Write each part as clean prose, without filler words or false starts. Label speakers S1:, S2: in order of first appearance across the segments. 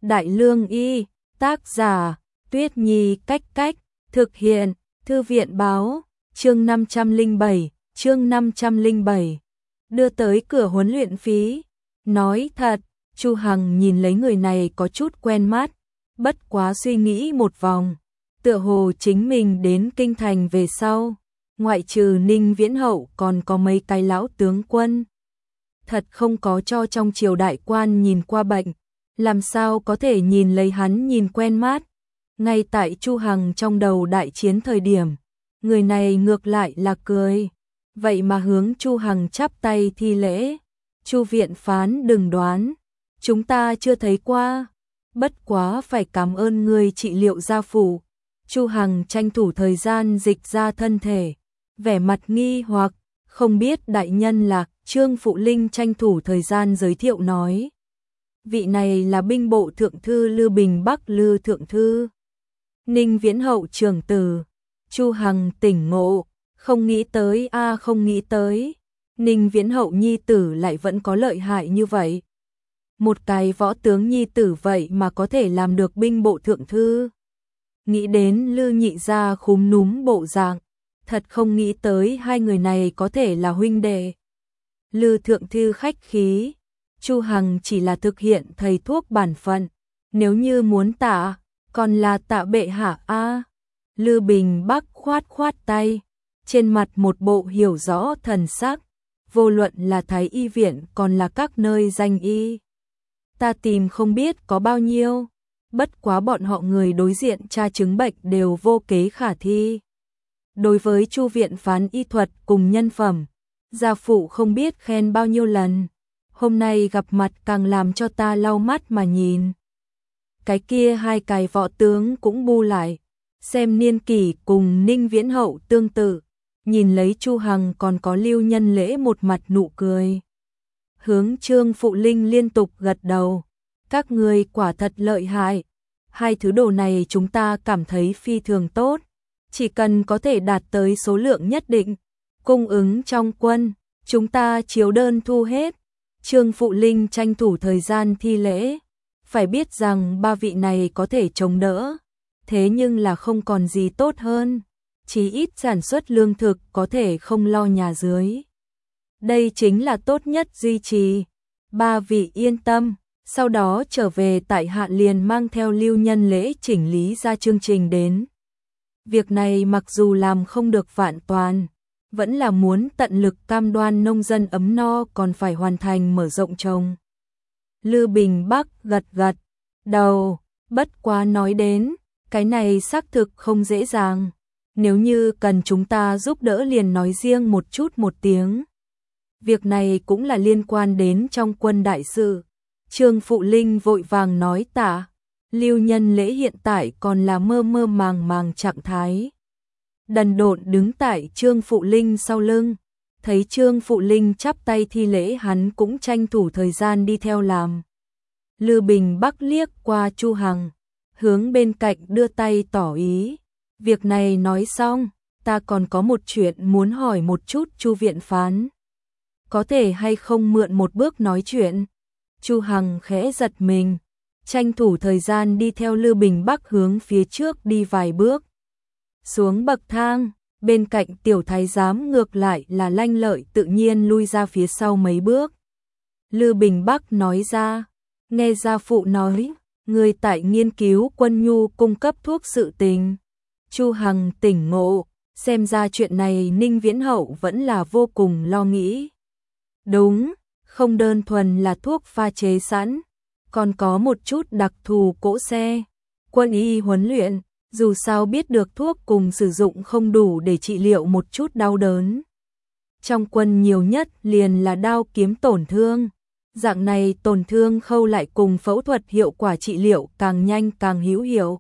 S1: Đại Lương Y, tác giả, Tuyết Nhi Cách, thực hiện, Thư viện báo, chương 507, đưa tới cửa huấn luyện phí. Nói thật, Chu Hằng nhìn lấy người này có chút quen mắt, bất quá suy nghĩ một vòng, tựa hồ chính mình đến kinh thành về sau, ngoại trừ Ninh Viễn Hậu còn có mấy cái lão tướng quân. Thật không có cho trong triều đại quan nhìn qua bệnh, làm sao có thể nhìn lấy hắn nhìn quen mắt. Ngay tại Chu Hằng trong đầu đại chiến thời điểm, người này ngược lại là cười, vậy mà hướng Chu Hằng chắp tay thi lễ. Chu viện phán đừng đoán, chúng ta chưa thấy qua, bất quá phải cảm ơn người trị liệu gia phủ. Chu Hằng tranh thủ thời gian dịch ra thân thể, vẻ mặt nghi hoặc, không biết đại nhân là. Trương Phụ Linh tranh thủ thời gian giới thiệu nói, vị này là binh bộ thượng thư Lư Bình Bắc Lư thượng thư. Ninh Viễn Hậu trưởng tử. Chu Hằng tỉnh ngộ, không nghĩ tới không nghĩ tới, Ninh Viễn Hậu nhi tử lại vẫn có lợi hại như vậy. Một cái võ tướng nhi tử vậy mà có thể làm được binh bộ thượng thư. Nghĩ đến Lư nhị gia khúm núm bộ dạng, thật không nghĩ tới hai người này có thể là huynh đệ. Lư thượng thư khách khí, Chu Hằng chỉ là thực hiện thầy thuốc bản phận, nếu như muốn tạ, còn là tạ bệ hạ a. Lư Bình Bắc khoát tay, trên mặt một bộ hiểu rõ thần sắc, vô luận là Thái y viện còn là các nơi danh y. Ta tìm không biết có bao nhiêu, bất quá bọn họ người đối diện tra chứng bệnh đều vô kế khả thi. Đối với Chu viện phán y thuật cùng nhân phẩm, gia phụ không biết khen bao nhiêu lần, hôm nay gặp mặt càng làm cho ta lau mắt mà nhìn. Cái kia hai cái võ tướng cũng bu lại, xem niên kỷ cùng Ninh Viễn Hậu tương tự, nhìn lấy Chu Hằng còn có Lưu Nhân Lễ một mặt nụ cười. Hướng Trương Phụ Linh liên tục gật đầu, các người quả thật lợi hại, hai thứ đồ này chúng ta cảm thấy phi thường tốt, chỉ cần có thể đạt tới số lượng nhất định, cung ứng trong quân, chúng ta chiếu đơn thu hết. Trương Phụ Linh tranh thủ thời gian thi lễ, phải biết rằng ba vị này có thể chống đỡ, thế nhưng là không còn gì tốt hơn, chí ít sản xuất lương thực có thể không lo nhà dưới. Đây chính là tốt nhất duy trì, ba vị yên tâm, sau đó trở về tại hạ liền mang theo Lưu Nhân Lễ chỉnh lý ra chương trình đến. Việc này mặc dù làm không được vạn toàn, vẫn là muốn tận lực cam đoan nông dân ấm no còn phải hoàn thành mở rộng trồng. Lư Bình Bắc gật đầu, bất quá nói đến, cái này xác thực không dễ dàng, nếu như cần chúng ta giúp đỡ liền nói riêng một tiếng. Việc này cũng là liên quan đến trong quân đại sự. Trương Phụ Linh vội vàng nói tạ, Lưu Nhân Lễ hiện tại còn là mơ màng trạng thái. Đần độn đứng tại Trương Phụ Linh sau lưng, thấy Trương Phụ Linh chắp tay thi lễ hắn cũng tranh thủ thời gian đi theo làm. Lư Bình Bắc liếc qua Chu Hằng, hướng bên cạnh đưa tay tỏ ý, việc này nói xong, ta còn có một chuyện muốn hỏi một chút Chu viện phán. Có thể hay không mượn một bước nói chuyện? Chu Hằng khẽ giật mình, tranh thủ thời gian đi theo Lư Bình Bắc hướng phía trước đi vài bước. Xuống bậc thang, bên cạnh tiểu thái giám ngược lại là lanh lợi tự nhiên lui ra phía sau mấy bước. Lư Bình Bắc nói ra, nghe gia phụ nói, người tại nghiên cứu quân nhu cung cấp thuốc sự tình. Chu Hằng tỉnh ngộ, xem ra chuyện này Ninh Viễn Hậu vẫn là vô cùng lo nghĩ. Đúng, không đơn thuần là thuốc pha chế sẵn, còn có một chút đặc thù cỗ xe. Quân y huấn luyện, dù sao biết được thuốc cùng sử dụng không đủ để trị liệu một chút đau đớn. Trong quân nhiều nhất liền là đao kiếm tổn thương. Dạng này tổn thương khâu lại cùng phẫu thuật hiệu quả trị liệu càng nhanh càng hữu hiệu.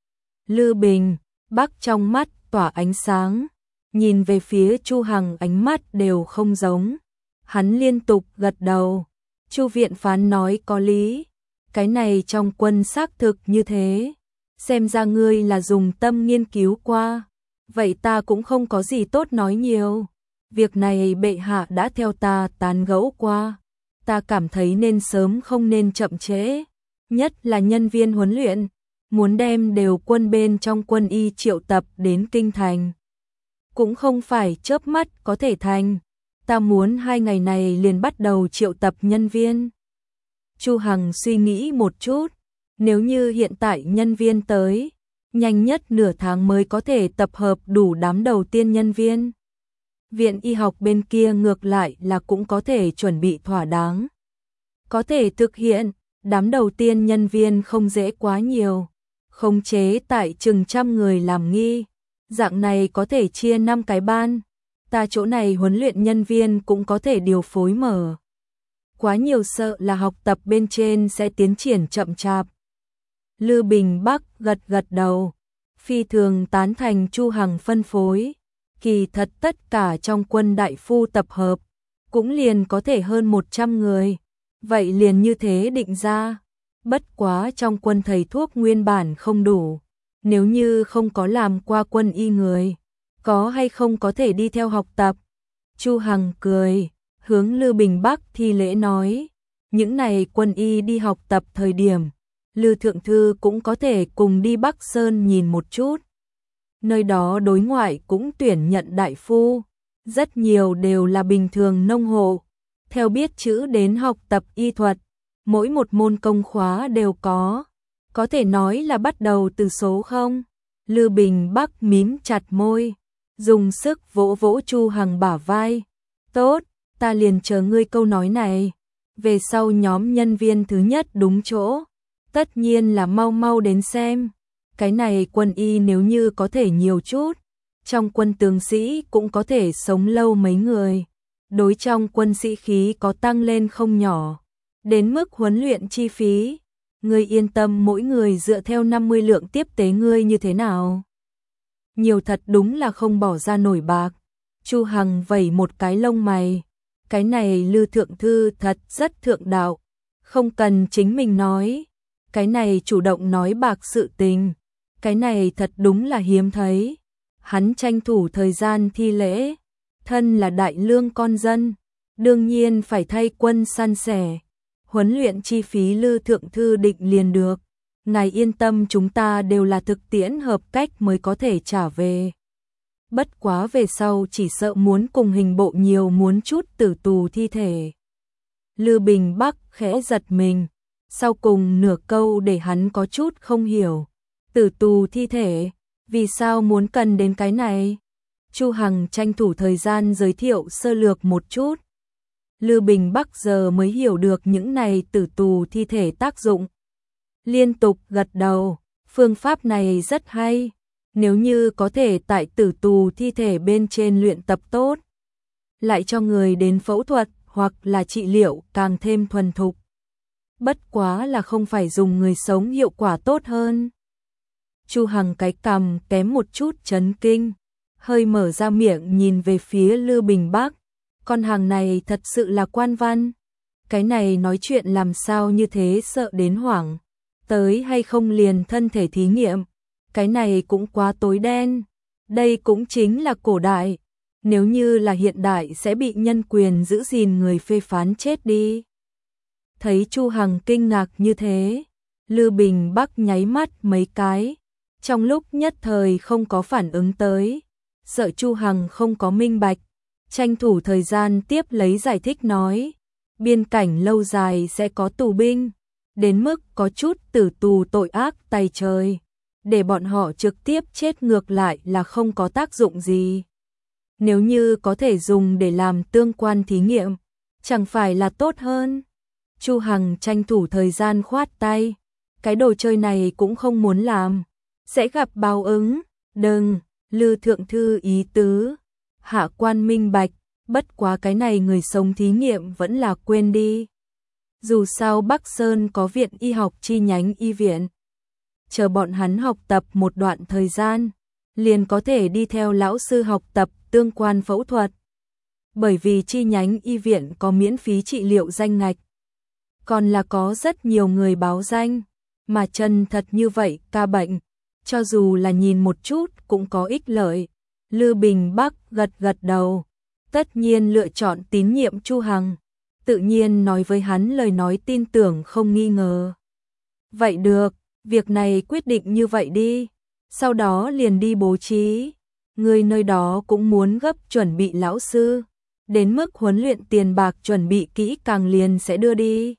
S1: Lư Bình Bắc trong mắt tỏa ánh sáng, nhìn về phía Chu Hằng ánh mắt đều không giống. Hắn liên tục gật đầu. Chu viện phán nói có lý, cái này trong quân xác thực như thế. Xem ra ngươi là dùng tâm nghiên cứu qua, vậy ta cũng không có gì tốt nói nhiều. Việc này bệ hạ đã theo ta tán gẫu qua, ta cảm thấy nên sớm không nên chậm trễ. nhất là nhân viên huấn luyện, muốn đem đều quân bên trong quân y triệu tập đến kinh thành. Cũng không phải chớp mắt có thể thành, ta muốn 2 ngày này liền bắt đầu triệu tập nhân viên. Chu Hằng suy nghĩ một chút, nếu như hiện tại nhân viên tới, nhanh nhất nửa tháng mới có thể tập hợp đủ đám đầu tiên nhân viên. Viện y học bên kia ngược lại là cũng có thể chuẩn bị thỏa đáng. Có thể thực hiện, đám đầu tiên nhân viên không dễ quá nhiều, khống chế tại chừng trăm người làm nghi, dạng này có thể chia 5 cái ban, ta chỗ này huấn luyện nhân viên cũng có thể điều phối mở. Quá nhiều sợ là học tập bên trên sẽ tiến triển chậm chạp. Lư Bình Bắc gật gật đầu, phi thường tán thành Chu Hằng phân phối, kỳ thật tất cả trong quân đại phu tập hợp, cũng liền có thể hơn 100 người, vậy liền như thế định ra. Bất quá trong quân thầy thuốc nguyên bản không đủ, nếu như không có làm qua quân y người, có hay không có thể đi theo học tập. Chu Hằng cười, hướng Lư Bình Bắc thi lễ nói, những này quân y đi học tập thời điểm, Lư Thượng Thư cũng có thể cùng đi Bắc Sơn nhìn một chút. Nơi đó đối ngoại cũng tuyển nhận đại phu, rất nhiều đều là bình thường nông hộ, theo biết chữ đến học tập y thuật, mỗi một môn công khóa đều có thể nói là bắt đầu từ số 0. Lư Bình Bắc mím chặt môi, dùng sức vỗ vỗ Chu Hằng bả vai. Tốt, ta liền chờ ngươi câu nói này. Về sau nhóm nhân viên thứ nhất đúng chỗ, tất nhiên là mau mau đến xem. Cái này quân y nếu như có thể nhiều chút, trong quân tướng sĩ cũng có thể sống lâu mấy người. Đối trong quân sĩ khí có tăng lên không nhỏ. Đến mức huấn luyện chi phí, ngươi yên tâm mỗi người dựa theo 50 lượng tiếp tế ngươi như thế nào. Nhiều thật đúng là không bỏ ra nổi bạc. Chu Hằng vẩy một cái lông mày. Cái này Lư Thượng Thư thật rất thượng đạo. Không cần chính mình nói. Cái này chủ động nói bạc sự tình. Cái này thật đúng là hiếm thấy. Hắn tranh thủ thời gian thi lễ. Thân là đại lương con dân, đương nhiên phải thay quân san sẻ. Huấn luyện chi phí Lư Thượng Thư định liền được. Ngài yên tâm, chúng ta đều là thực tiễn hợp cách mới có thể trả về. Bất quá về sau chỉ sợ muốn cùng hình bộ nhiều muốn chút tử tù thi thể. Lư Bình Bắc khẽ giật mình, sau cùng nửa câu để hắn có chút không hiểu. Tử tù thi thể, vì sao muốn cần đến cái này? Chu Hằng tranh thủ thời gian giới thiệu sơ lược một chút. Lư Bình Bắc giờ mới hiểu được những này tử tù thi thể tác dụng. Liên tục gật đầu, phương pháp này rất hay. Nếu như có thể tại tử tù thi thể bên trên luyện tập tốt, lại cho người đến phẫu thuật hoặc là trị liệu càng thêm thuần thục. Bất quá là không phải dùng người sống hiệu quả tốt hơn. Chu Hằng cái cằm kém một chút chấn kinh, hơi mở ra miệng nhìn về phía Lư Bình Bắc. Con hàng này thật sự là quan văn. Cái này nói chuyện làm sao như thế, sợ đến hoảng. Tới hay không liền thân thể thí nghiệm. Cái này cũng quá tối đen. Đây cũng chính là cổ đại. Nếu như là hiện đại sẽ bị nhân quyền giữ gìn người phê phán chết đi. Thấy Chu Hằng kinh ngạc như thế, Lư Bình Bắc nháy mắt mấy cái. Trong lúc nhất thời không có phản ứng tới. Sợ Chu Hằng không có minh bạch. Tranh thủ thời gian tiếp lấy giải thích nói. Biên cảnh lâu dài sẽ có tù binh. Đến mức có chút tử tù tội ác tày trời. Để bọn họ trực tiếp chết ngược lại là không có tác dụng gì. Nếu như có thể dùng để làm tương quan thí nghiệm, chẳng phải là tốt hơn. Chu Hằng tranh thủ thời gian khoát tay. Cái đồ chơi này cũng không muốn làm. Sẽ gặp báo ứng. Đừng, Lư Thượng Thư ý tứ. Hạ quan minh bạch, bất quá cái này người sống thí nghiệm vẫn là quên đi. Dù sao Bắc Sơn có viện y học chi nhánh y viện. Chờ bọn hắn học tập một đoạn thời gian, liền có thể đi theo lão sư học tập tương quan phẫu thuật. Bởi vì chi nhánh y viện có miễn phí trị liệu danh ngạch. Còn là có rất nhiều người báo danh, mà chân thật như vậy ca bệnh, cho dù là nhìn một chút cũng có ích lợi. Lư Bình Bắc gật gật đầu, tất nhiên lựa chọn tín nhiệm Chu Hằng, tự nhiên nói với hắn lời nói tin tưởng không nghi ngờ. Vậy được, việc này quyết định như vậy đi. Sau đó liền đi bố trí. Người nơi đó cũng muốn gấp chuẩn bị lão sư. Đến mức huấn luyện tiền bạc chuẩn bị kỹ càng liền sẽ đưa đi.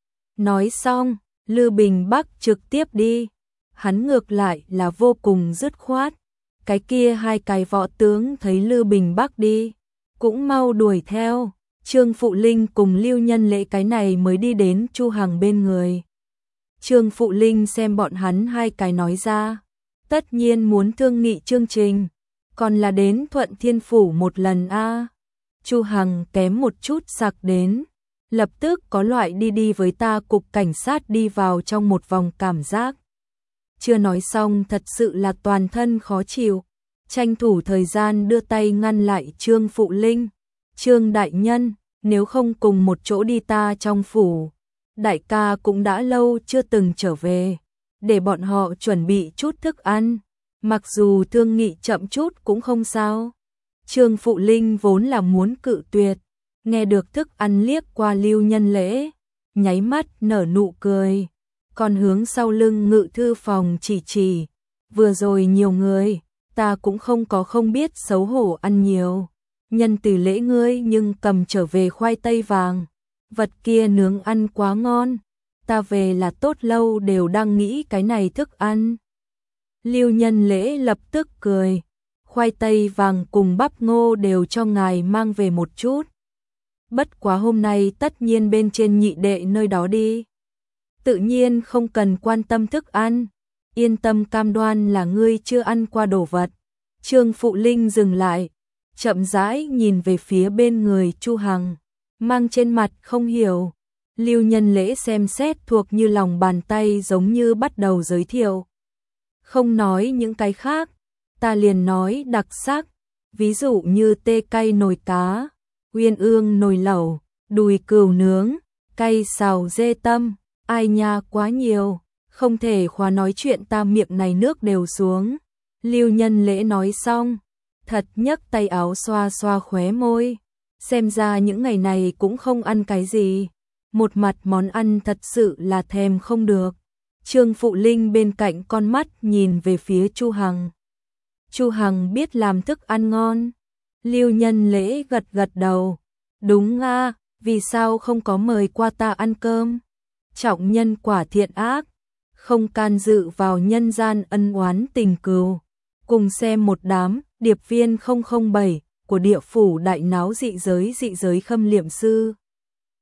S1: Nói xong, Lư Bình Bắc trực tiếp đi. Hắn ngược lại là vô cùng dứt khoát. Cái kia hai cái võ tướng thấy Lư Bình Bắc đi, cũng mau đuổi theo. Trương Phụ Linh cùng Lưu Nhân Lễ cái này mới đi đến Chu Hằng bên người. Trương Phụ Linh xem bọn hắn hai cái nói ra, tất nhiên muốn thương nghị chương trình, còn là đến Thuận Thiên Phủ một lần a. Chu Hằng kém một chút sặc đến, lập tức có loại đi với ta cục cảnh sát đi vào trong một vòng cảm giác. Chưa nói xong thật sự là toàn thân khó chịu, tranh thủ thời gian đưa tay ngăn lại Trương Phụ Linh. Trương đại nhân, nếu không cùng một chỗ đi ta trong phủ, đại ca cũng đã lâu chưa từng trở về, để bọn họ chuẩn bị chút thức ăn, mặc dù thương nghị chậm chút cũng không sao. Trương Phụ Linh vốn là muốn cự tuyệt, nghe được thức ăn liếc qua Lưu Nhân Lễ, nháy mắt nở nụ cười, còn hướng sau lưng ngự thư phòng chỉ, vừa rồi nhiều người, ta cũng không biết xấu hổ ăn nhiều. Nhân từ lễ ngươi nhưng cầm trở về khoai tây vàng, vật kia nướng ăn quá ngon, ta về là tốt lâu đều đang nghĩ cái này thức ăn. Lưu Nhân Lễ lập tức cười, khoai tây vàng cùng bắp ngô đều cho ngài mang về một chút. Bất quá hôm nay tất nhiên bên trên nhị đệ nơi đó đi. Tự nhiên không cần quan tâm thức ăn, yên tâm cam đoan là ngươi chưa ăn qua đồ vật. Trương Phụ Linh dừng lại, chậm rãi nhìn về phía bên người Chu Hằng, mang trên mặt không hiểu. Lưu Nhân Lễ xem xét thuộc như lòng bàn tay giống như bắt đầu giới thiệu. Không nói những cái khác, ta liền nói đặc sắc, ví dụ như tê cay nồi cá, uyên ương nồi lẩu, đùi cừu nướng, cay xào dê tâm, ai nha quá nhiều, không thể khóa nói chuyện ta miệng này nước đều xuống. Lưu Nhân Lễ nói xong, thật nhấc tay áo xoa xoa khóe môi, xem ra những ngày này cũng không ăn cái gì, một mặt món ăn thật sự là thèm không được. Trương Phụ Linh bên cạnh con mắt nhìn về phía Chu Hằng. Chu Hằng biết làm thức ăn ngon. Lưu Nhân Lễ gật đầu, đúng a, vì sao không có mời qua ta ăn cơm? Trọng nhân quả thiện ác, không can dự vào nhân gian ân oán tình cừu. Cùng xem một đám điệp viên 007 của địa phủ đại náo dị giới khâm liệm sư.